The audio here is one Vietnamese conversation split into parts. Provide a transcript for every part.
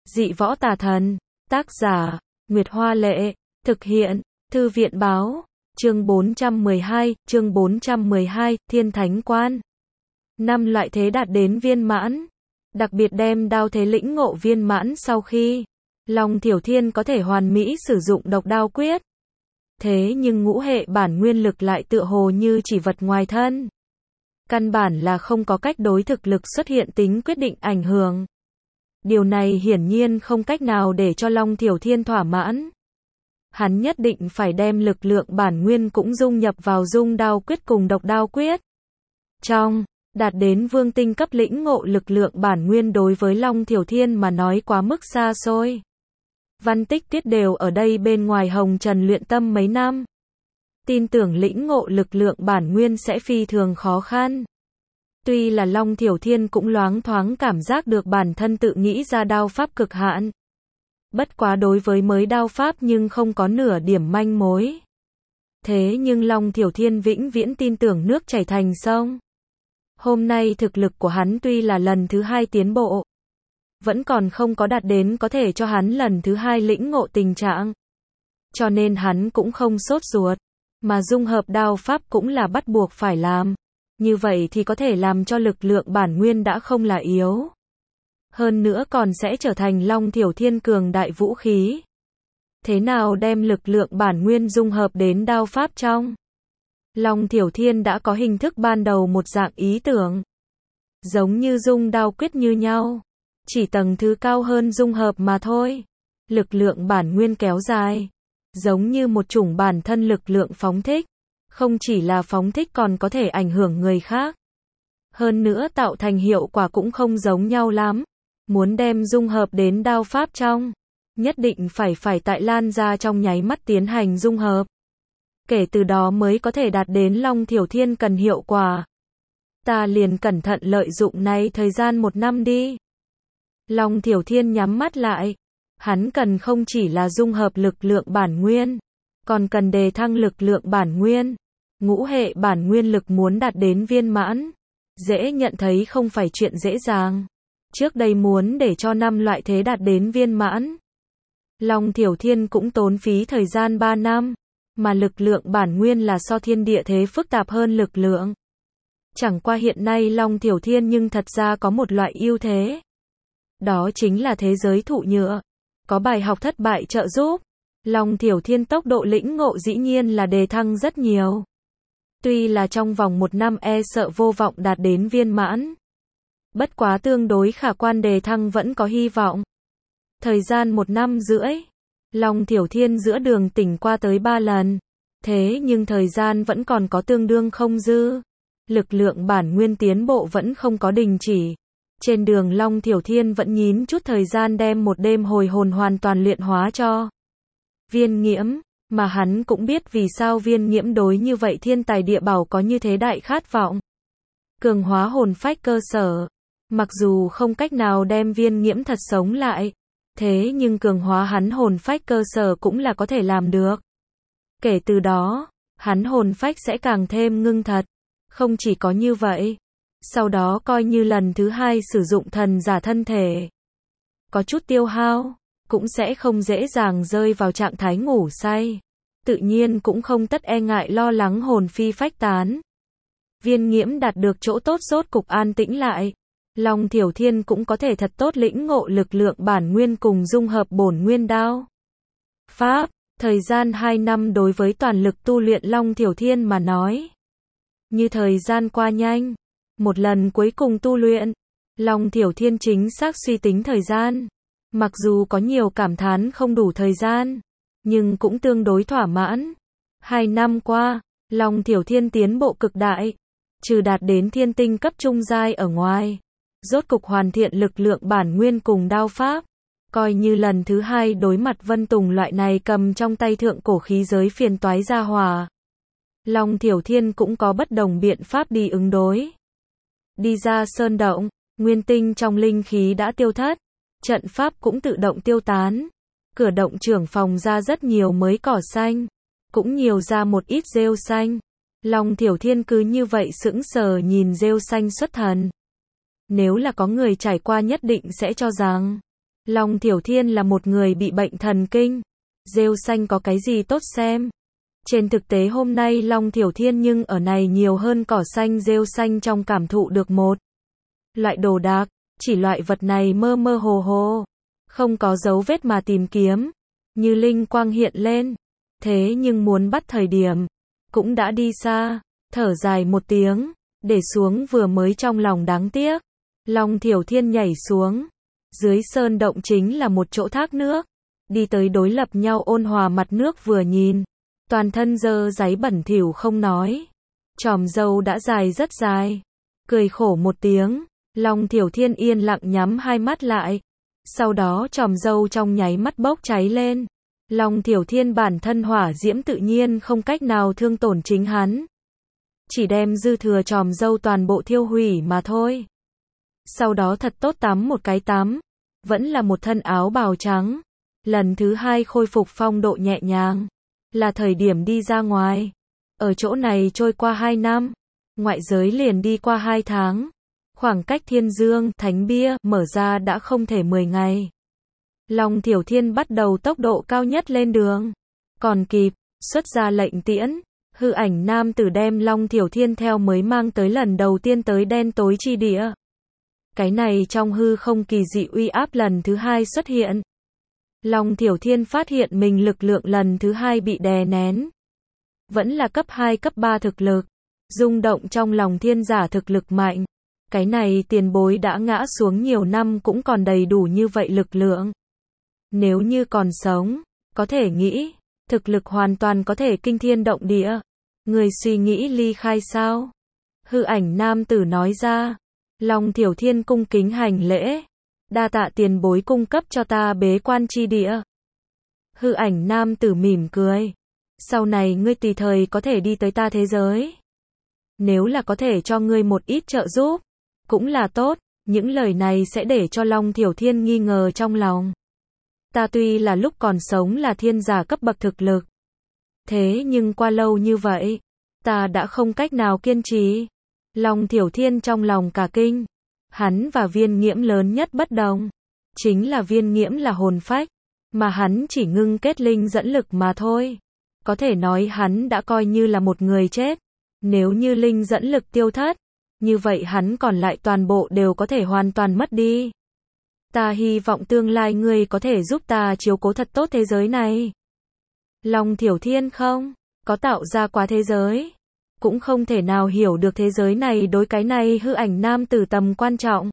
Dị võ tà thần. Tác giả, Nguyệt Hoa Lệ. Thực hiện, Thư viện Báo. Chương 412, Thiên Thánh Quan. 5 loại thế đạt đến viên mãn. Đặc biệt đem đao thế lĩnh ngộ viên mãn sau khi Long Thiểu Thiên có thể hoàn mỹ sử dụng độc đao quyết. Thế nhưng ngũ hệ bản nguyên lực lại tựa hồ như chỉ vật ngoài thân. Căn bản là không có cách đối thực lực xuất hiện tính quyết định ảnh hưởng. Điều này hiển nhiên không cách nào để cho Long Thiểu Thiên thỏa mãn. Hắn nhất định phải đem lực lượng bản nguyên cũng dung nhập vào dung đao quyết cùng độc đao quyết. Đạt đến vương tinh cấp lĩnh ngộ lực lượng bản nguyên đối với Long Thiểu Thiên mà nói quá mức xa xôi. Văn Tích Tuyết đều ở đây bên ngoài hồng trần luyện tâm mấy năm. Tin tưởng lĩnh ngộ lực lượng bản nguyên sẽ phi thường khó khăn. Tuy là Long Thiểu Thiên cũng loáng thoáng cảm giác được bản thân tự nghĩ ra đao pháp cực hạn. Bất quá đối với mới đao pháp nhưng không có nửa điểm manh mối. Thế nhưng Long Thiểu Thiên vĩnh viễn tin tưởng nước chảy thành sông. Hôm nay thực lực của hắn tuy là lần thứ 2 tiến bộ, vẫn còn không có đạt đến có thể cho hắn lần thứ 2 lĩnh ngộ tình trạng. Cho nên hắn cũng không sốt ruột, mà dung hợp đao pháp cũng là bắt buộc phải làm. Như vậy thì có thể làm cho lực lượng bản nguyên đã không là yếu. Hơn nữa còn sẽ trở thành Long Thiểu Thiên cường đại vũ khí. Thế nào đem lực lượng bản nguyên dung hợp đến đao pháp trong? Long Thiểu Thiên đã có hình thức ban đầu một dạng ý tưởng. Giống như dung đao quyết như nhau. Chỉ tầng thứ cao hơn dung hợp mà thôi. Lực lượng bản nguyên kéo dài. Giống như một chủng bản thân lực lượng phóng thích. Không chỉ là phóng thích còn có thể ảnh hưởng người khác. Hơn nữa tạo thành hiệu quả cũng không giống nhau lắm. Muốn đem dung hợp đến đao pháp trong. Nhất định phải tại lan ra trong nháy mắt tiến hành dung hợp. Kể từ đó mới có thể đạt đến Long Thiểu Thiên cần hiệu quả. Ta liền cẩn thận lợi dụng này thời gian 1 năm đi. Long Thiểu Thiên nhắm mắt lại. Hắn cần không chỉ là dung hợp lực lượng bản nguyên, còn cần đề thăng lực lượng bản nguyên. Ngũ hệ bản nguyên lực muốn đạt đến viên mãn, dễ nhận thấy không phải chuyện dễ dàng. Trước đây muốn để cho 5 loại thế đạt đến viên mãn, Long Thiểu Thiên cũng tốn phí thời gian 3 năm. Mà lực lượng bản nguyên là so thiên địa thế phức tạp hơn lực lượng. Chẳng qua hiện nay Long Thiểu Thiên nhưng thật ra có một loại ưu thế. Đó chính là thế giới thụ nhựa. Có bài học thất bại trợ giúp. Long Thiểu Thiên tốc độ lĩnh ngộ dĩ nhiên là đề thăng rất nhiều. Tuy là trong vòng 1 năm e sợ vô vọng đạt đến viên mãn. Bất quá tương đối khả quan đề thăng vẫn có hy vọng. Thời gian 1 năm rưỡi. Long Thiểu Thiên giữa đường tỉnh qua tới 3 lần. Thế nhưng thời gian vẫn còn có tương đương không dư. Lực lượng bản nguyên tiến bộ vẫn không có đình chỉ. Trên đường Long Thiểu Thiên vẫn nhín chút thời gian đem một đêm hồi hồn hoàn toàn luyện hóa cho Viên Nghiễm. Mà hắn cũng biết vì sao Viên Nghiễm đối như vậy thiên tài địa bảo có như thế đại khát vọng. Cường hóa hồn phách cơ sở. Mặc dù không cách nào đem Viên Nghiễm thật sống lại. Thế nhưng cường hóa hắn hồn phách cơ sở cũng là có thể làm được. Kể từ đó, hắn hồn phách sẽ càng thêm ngưng thật. Không chỉ có như vậy. Sau đó coi như lần thứ 2 sử dụng thần giả thân thể. Có chút tiêu hao, cũng sẽ không dễ dàng rơi vào trạng thái ngủ say. Tự nhiên cũng không tất e ngại lo lắng hồn phi phách tán. Viên Nghiễm đạt được chỗ tốt rốt cục an tĩnh lại. Long Thiểu Thiên cũng có thể thật tốt lĩnh ngộ lực lượng bản nguyên cùng dung hợp bổn nguyên đao pháp. Thời gian 2 năm đối với toàn lực tu luyện Long Thiểu Thiên mà nói, như thời gian qua nhanh. Một lần cuối cùng tu luyện, Long Thiểu Thiên chính xác suy tính thời gian. Mặc dù có nhiều cảm thán không đủ thời gian, nhưng cũng tương đối thỏa mãn. 2 năm qua, Long Thiểu Thiên tiến bộ cực đại. Trừ đạt đến thiên tinh cấp trung giai ở ngoài, rốt cục hoàn thiện lực lượng bản nguyên cùng đao pháp. Coi như lần thứ 2 đối mặt Vân Tùng loại này cầm trong tay thượng cổ khí giới phiền toái gia hỏa. Long Thiểu Thiên cũng có bất đồng biện pháp đi ứng đối. Đi ra sơn động, nguyên tinh trong linh khí đã tiêu thất. Trận pháp cũng tự động tiêu tán. Cửa động trưởng phòng ra rất nhiều mới cỏ xanh. Cũng nhiều ra một ít rêu xanh. Long Thiểu Thiên cứ như vậy sững sờ nhìn rêu xanh xuất thần. Nếu là có người trải qua nhất định sẽ cho rằng Long Thiểu Thiên là một người bị bệnh thần kinh. Rêu xanh có cái gì tốt xem? Trên thực tế hôm nay Long Thiểu Thiên nhưng ở này nhiều hơn cỏ xanh rêu xanh trong cảm thụ được một loại đồ đạc, chỉ loại vật này mơ mơ hồ hồ, không có dấu vết mà tìm kiếm, như linh quang hiện lên, thế nhưng muốn bắt thời điểm, cũng đã đi xa, thở dài một tiếng, để xuống vừa mới trong lòng đáng tiếc. Long Thiểu Thiên nhảy xuống, dưới sơn động chính là một chỗ thác nước, đi tới đối lập nhau ôn hòa mặt nước vừa nhìn, toàn thân dơ dáy bẩn thỉu không nói, chòm râu đã dài rất dài, cười khổ một tiếng, Long Thiểu Thiên yên lặng nhắm hai mắt lại, sau đó chòm râu trong nháy mắt bốc cháy lên. Long Thiểu Thiên bản thân hỏa diễm tự nhiên không cách nào thương tổn chính hắn, chỉ đem dư thừa chòm râu toàn bộ thiêu hủy mà thôi. Sau đó thật tốt tắm một cái tắm, vẫn là một thân áo bào trắng, lần thứ hai khôi phục phong độ nhẹ nhàng, là thời điểm đi ra ngoài. Ở chỗ này trôi qua 2 năm, ngoại giới liền đi qua 2 tháng, khoảng cách Thiên Dương, Thánh Bia, mở ra đã không thể 10 ngày. Long Thiểu Thiên bắt đầu tốc độ cao nhất lên đường, còn kịp, xuất ra lệnh tiễn, hư ảnh nam tử đem Long Thiểu Thiên theo mới mang tới lần đầu tiên tới đen tối chi địa. Cái này trong hư không kỳ dị uy áp lần thứ hai xuất hiện. Long Thiểu Thiên phát hiện mình lực lượng lần thứ hai bị đè nén. Vẫn là cấp 2 cấp 3 thực lực, rung động trong lòng thiên giả thực lực mạnh. Cái này tiền bối đã ngã xuống nhiều năm cũng còn đầy đủ như vậy lực lượng. Nếu như còn sống, có thể nghĩ, thực lực hoàn toàn có thể kinh thiên động địa. Người suy nghĩ ly khai sao? Hư ảnh nam tử nói ra. Long Thiểu Thiên cung kính hành lễ. Đa tạ tiền bối cung cấp cho ta bế quan chi địa. Hư ảnh nam tử mỉm cười. Sau này ngươi tùy thời có thể đi tới ta thế giới. Nếu là có thể cho ngươi một ít trợ giúp, cũng là tốt. Những lời này sẽ để cho Long Thiểu Thiên nghi ngờ trong lòng. Ta tuy là lúc còn sống là thiên giả cấp bậc thực lực, thế nhưng qua lâu như vậy, ta đã không cách nào kiên trì. Long Thiểu Thiên trong lòng cả kinh. Hắn và Viên Nghiễm lớn nhất bất đồng, chính là Viên Nghiễm là hồn phách, mà hắn chỉ ngưng kết linh dẫn lực mà thôi. Có thể nói hắn đã coi như là một người chết. Nếu như linh dẫn lực tiêu thất, như vậy hắn còn lại toàn bộ đều có thể hoàn toàn mất đi. Ta hy vọng tương lai ngươi có thể giúp ta chiếu cố thật tốt thế giới này. Long Thiểu Thiên không có tạo ra quá thế giới, cũng không thể nào hiểu được thế giới này đối cái này hư ảnh nam tử tầm quan trọng.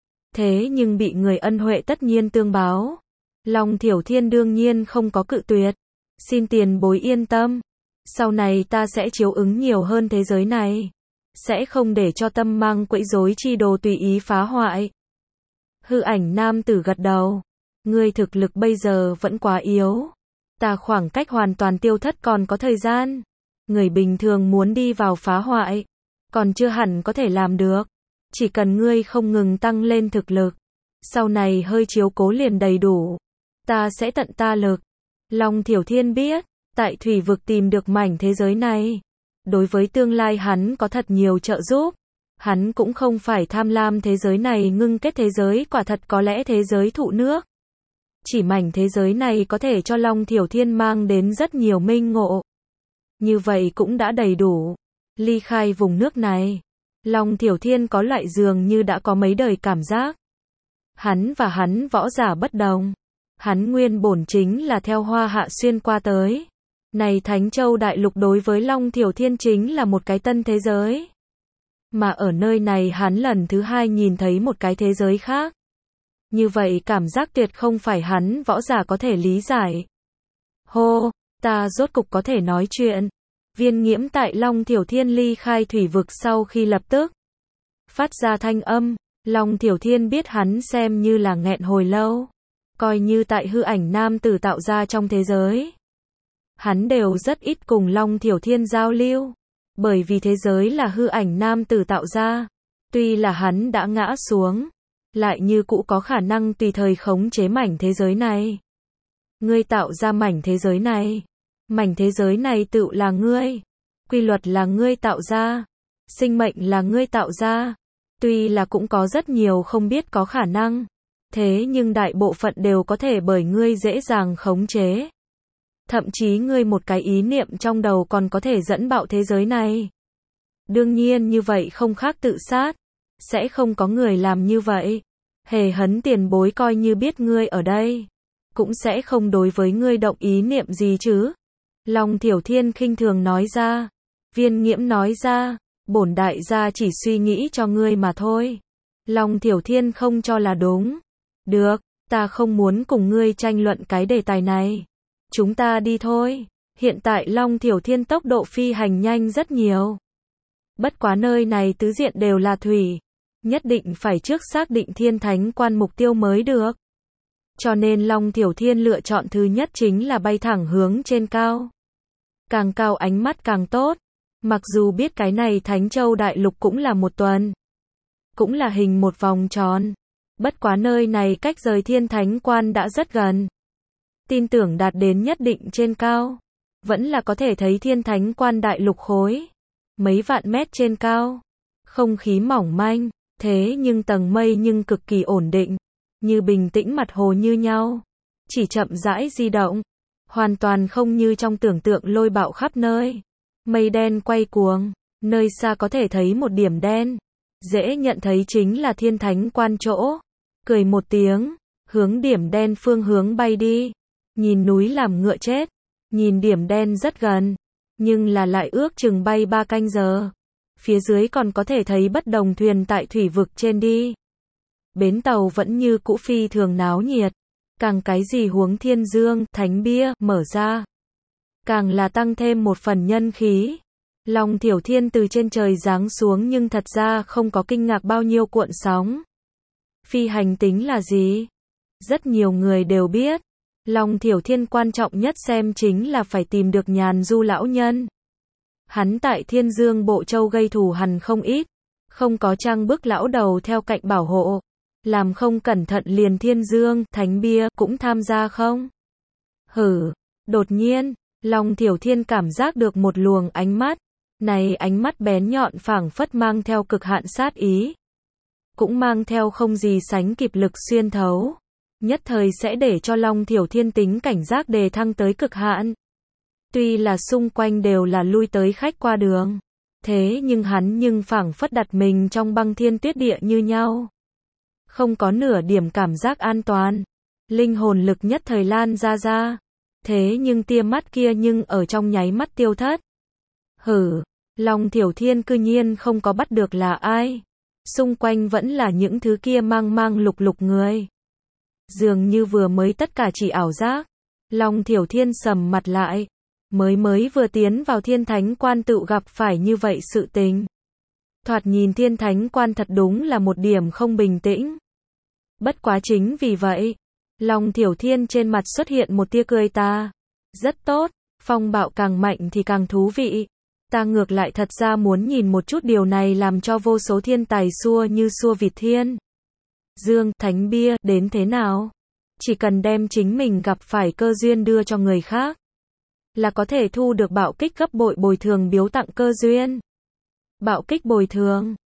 Thế nhưng bị người ân huệ tất nhiên tương báo. Long Thiểu Thiên đương nhiên không có cự tuyệt. Xin tiền bối yên tâm. Sau này ta sẽ chiếu ứng nhiều hơn thế giới này. Sẽ không để cho tâm mang quấy rối chi đồ tùy ý phá hoại. Hư ảnh nam tử gật đầu. Ngươi thực lực bây giờ vẫn quá yếu. Ta khoảng cách hoàn toàn tiêu thất còn có thời gian. Người bình thường muốn đi vào phá hoại, còn chưa hẳn có thể làm được. Chỉ cần ngươi không ngừng tăng lên thực lực, sau này hơi chiếu cố liền đầy đủ. Ta sẽ tận ta lực. Long Thiểu Thiên biết, tại thủy vực tìm được mảnh thế giới này, đối với tương lai hắn có thật nhiều trợ giúp. Hắn cũng không phải tham lam thế giới này ngưng kết thế giới quả thật có lẽ thế giới thụ nước. Chỉ mảnh thế giới này có thể cho Long Thiểu Thiên mang đến rất nhiều minh ngộ. Như vậy cũng đã đầy đủ. Ly khai vùng nước này, Long Thiểu Thiên có loại dường như đã có mấy đời cảm giác. Hắn và hắn võ giả bất đồng. Hắn nguyên bổn chính là theo Hoa Hạ xuyên qua tới. Này Thánh Châu Đại Lục đối với Long Thiểu Thiên chính là một cái tân thế giới. Mà ở nơi này hắn lần thứ hai nhìn thấy một cái thế giới khác. Như vậy cảm giác tuyệt không phải hắn võ giả có thể lý giải. Hô, ta rốt cục có thể nói chuyện. Viên Nghiễm tại Long Thiểu Thiên ly khai thủy vực sau khi lập tức phát ra thanh âm. Long Thiểu Thiên biết hắn xem như là nghẹn hồi lâu. Coi như tại hư ảnh nam tử tạo ra trong thế giới, hắn đều rất ít cùng Long Thiểu Thiên giao lưu. Bởi vì thế giới là hư ảnh nam tử tạo ra. Tuy là hắn đã ngã xuống, lại như cũ có khả năng tùy thời khống chế mảnh thế giới này. Ngươi tạo ra mảnh thế giới này. Mảnh thế giới này tự là ngươi. Quy luật là ngươi tạo ra. Sinh mệnh là ngươi tạo ra. Tuy là cũng có rất nhiều không biết có khả năng. Thế nhưng đại bộ phận đều có thể bởi ngươi dễ dàng khống chế. Thậm chí ngươi một cái ý niệm trong đầu còn có thể dẫn bạo thế giới này. Đương nhiên như vậy không khác tự sát. Sẽ không có người làm như vậy. Hề Hấn tiền bối coi như biết ngươi ở đây. Cũng sẽ không đối với ngươi động ý niệm gì chứ. Long Thiểu Thiên khinh thường nói ra. Viên Nghiễm nói ra. Bổn đại gia chỉ suy nghĩ cho ngươi mà thôi. Long Thiểu Thiên không cho là đúng. Được, ta không muốn cùng ngươi tranh luận cái đề tài này. Chúng ta đi thôi. Hiện tại Long Thiểu Thiên tốc độ phi hành nhanh rất nhiều. Bất quá nơi này tứ diện đều là thủy. Nhất định phải trước xác định Thiên Thánh Quan mục tiêu mới được. Cho nên Long Thiểu Thiên lựa chọn thứ nhất chính là bay thẳng hướng trên cao. Càng cao ánh mắt càng tốt. Mặc dù biết cái này Thánh Châu Đại Lục cũng là một tuần. Cũng là hình một vòng tròn. Bất quá nơi này cách rời Thiên Thánh Quan đã rất gần. Tin tưởng đạt đến nhất định trên cao. Vẫn là có thể thấy Thiên Thánh Quan Đại Lục khối. Mấy vạn mét trên cao. Không khí mỏng manh. Thế nhưng tầng mây nhưng cực kỳ ổn định. Như bình tĩnh mặt hồ như nhau. Chỉ chậm rãi di động. Hoàn toàn không như trong tưởng tượng lôi bạo khắp nơi. Mây đen quay cuồng. Nơi xa có thể thấy một điểm đen. Dễ nhận thấy chính là Thiên Thánh Quan chỗ. Cười một tiếng. Hướng điểm đen phương hướng bay đi. Nhìn núi làm ngựa chết. Nhìn điểm đen rất gần. Nhưng là lại ước chừng bay 3 canh giờ. Phía dưới còn có thể thấy bất đồng thuyền tại thủy vực trên đi. Bến tàu vẫn như cũ phi thường náo nhiệt. Càng cái gì huống Thiên Dương, Thánh Bia, mở ra. Càng là tăng thêm một phần nhân khí. Long Thiểu Thiên từ trên trời giáng xuống nhưng thật ra không có kinh ngạc bao nhiêu cuộn sóng. Phi hành tính là gì? Rất nhiều người đều biết. Long Thiểu Thiên quan trọng nhất xem chính là phải tìm được Nhàn Du lão nhân. Hắn tại Thiên Dương Bộ Châu gây thù hằn không ít. Không có Trang Bức lão đầu theo cạnh bảo hộ. Làm không cẩn thận liền Thiên Dương, Thánh Bia cũng tham gia không? Hử. Đột nhiên, Long Thiểu Thiên cảm giác được một luồng ánh mắt. Này ánh mắt bén nhọn phảng phất mang theo cực hạn sát ý. Cũng mang theo không gì sánh kịp lực xuyên thấu. Nhất thời sẽ để cho Long Thiểu Thiên tính cảnh giác đề thăng tới cực hạn. Tuy là xung quanh đều là lui tới khách qua đường. Thế nhưng hắn nhưng phảng phất đặt mình trong băng thiên tuyết địa như nhau. Không có nửa điểm cảm giác an toàn. Linh hồn lực nhất thời lan ra. Thế nhưng tia mắt kia nhưng ở trong nháy mắt tiêu thất. Hử. Long Thiểu Thiên cư nhiên không có bắt được là ai. Xung quanh vẫn là những thứ kia mang lục người. Dường như vừa mới tất cả chỉ ảo giác. Long Thiểu Thiên sầm mặt lại. Mới vừa tiến vào Thiên Thánh Quan tự gặp phải như vậy sự tình. Thoạt nhìn Thiên Thánh Quan thật đúng là một điểm không bình tĩnh. Bất quá chính vì vậy, Long Thiểu Thiên trên mặt xuất hiện một tia cười ta. Rất tốt, phong bạo càng mạnh thì càng thú vị. Ta ngược lại thật ra muốn nhìn một chút điều này làm cho vô số thiên tài xua như xua vịt Thiên Dương, Thánh Bia, đến thế nào? Chỉ cần đem chính mình gặp phải cơ duyên đưa cho người khác, là có thể thu được bạo kích gấp bội bồi thường biếu tặng cơ duyên. Bạo kích bồi thường.